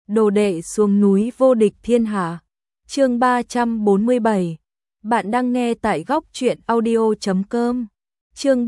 Đồ đệ xuống núi vô địch thiên hạ. Chương 347. Bạn đang nghe tại góc truyện audio.com. Chương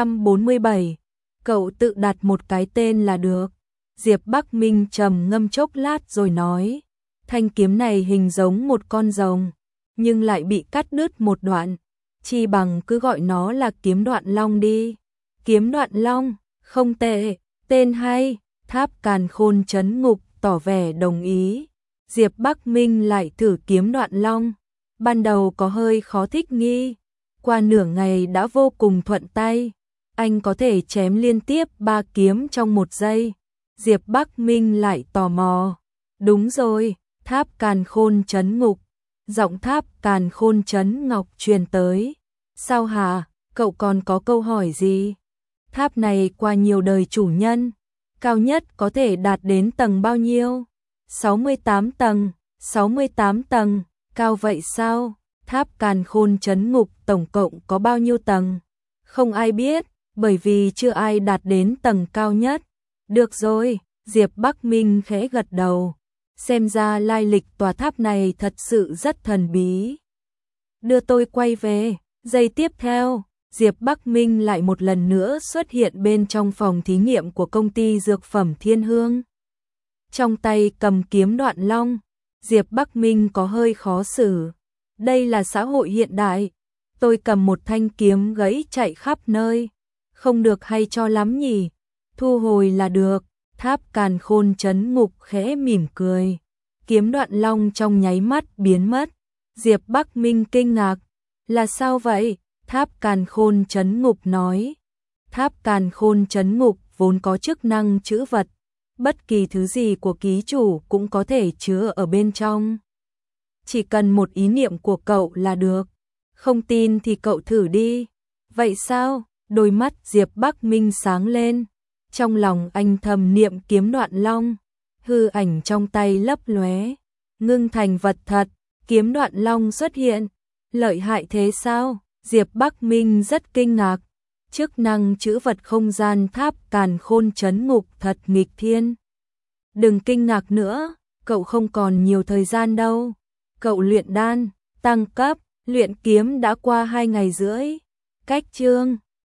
347. Cậu tự đặt một cái tên là được. Diệp Bắc Minh trầm ngâm chốc lát rồi nói, thanh kiếm này hình giống một con rồng, nhưng lại bị cắt đứt một đoạn, chi bằng cứ gọi nó là kiếm đoạn long đi. Kiếm đoạn long, không tệ, tên hay. Tháp Càn Khôn Trấn Ngục tỏ vẻ đồng ý. Diệp Bắc Minh lại thử kiếm đoạn long, ban đầu có hơi khó thích nghi, qua nửa ngày đã vô cùng thuận tay. Anh có thể chém liên tiếp 3 kiếm trong 1 giây. Diệp Bắc Minh lại tò mò. Đúng rồi, Tháp Càn Khôn Trấn Ngục. Giọng Tháp Càn Khôn Trấn Ngọc truyền tới. Sao hả, cậu còn có câu hỏi gì? Tháp này qua nhiều đời chủ nhân, cao nhất có thể đạt đến tầng bao nhiêu? 68 tầng, 68 tầng, cao vậy sao? Tháp Càn Khôn Trấn Ngục tổng cộng có bao nhiêu tầng? Không ai biết, bởi vì chưa ai đạt đến tầng cao nhất. Được rồi, Diệp Bắc Minh khẽ gật đầu. Xem ra lai lịch tòa tháp này thật sự rất thần bí. Đưa tôi quay về. Giây tiếp theo, Diệp Bắc Minh lại một lần nữa xuất hiện bên trong phòng thí nghiệm của công ty dược phẩm Thiên Hương. Trong tay cầm kiếm đoạn long, Diệp Bắc Minh có hơi khó xử. Đây là xã hội hiện đại, tôi cầm một thanh kiếm gãy chạy khắp nơi, không được hay cho lắm nhỉ. Thu hồi là được. Tháp Càn Khôn Trấn Ngục khẽ mỉm cười. Kiếm đoạn long trong nháy mắt biến mất. Diệp Bắc Minh kinh ngạc. Là sao vậy? Tháp Càn Khôn Trấn Ngục nói. Tháp Càn Khôn Trấn Ngục vốn có chức năng trữ vật, bất kỳ thứ gì của ký chủ cũng có thể chứa ở bên trong. Chỉ cần một ý niệm của cậu là được. Không tin thì cậu thử đi. Vậy sao? Đôi mắt Diệp Bắc Minh sáng lên. Trong lòng anh thầm niệm kiếm đoạn long, hư ảnh trong tay lấp lóe, ngưng thành vật thật, kiếm đoạn long xuất hiện. Lợi hại thế sao? Diệp Bắc Minh rất kinh ngạc. Chức năng trữ vật không gian Tháp Càn Khôn Trấn Ngục thật nghịch thiên. Đừng kinh ngạc nữa, cậu không còn nhiều thời gian đâu. Cậu luyện đan, tăng cấp, luyện kiếm đã qua 2 ngày rưỡi. Cách chương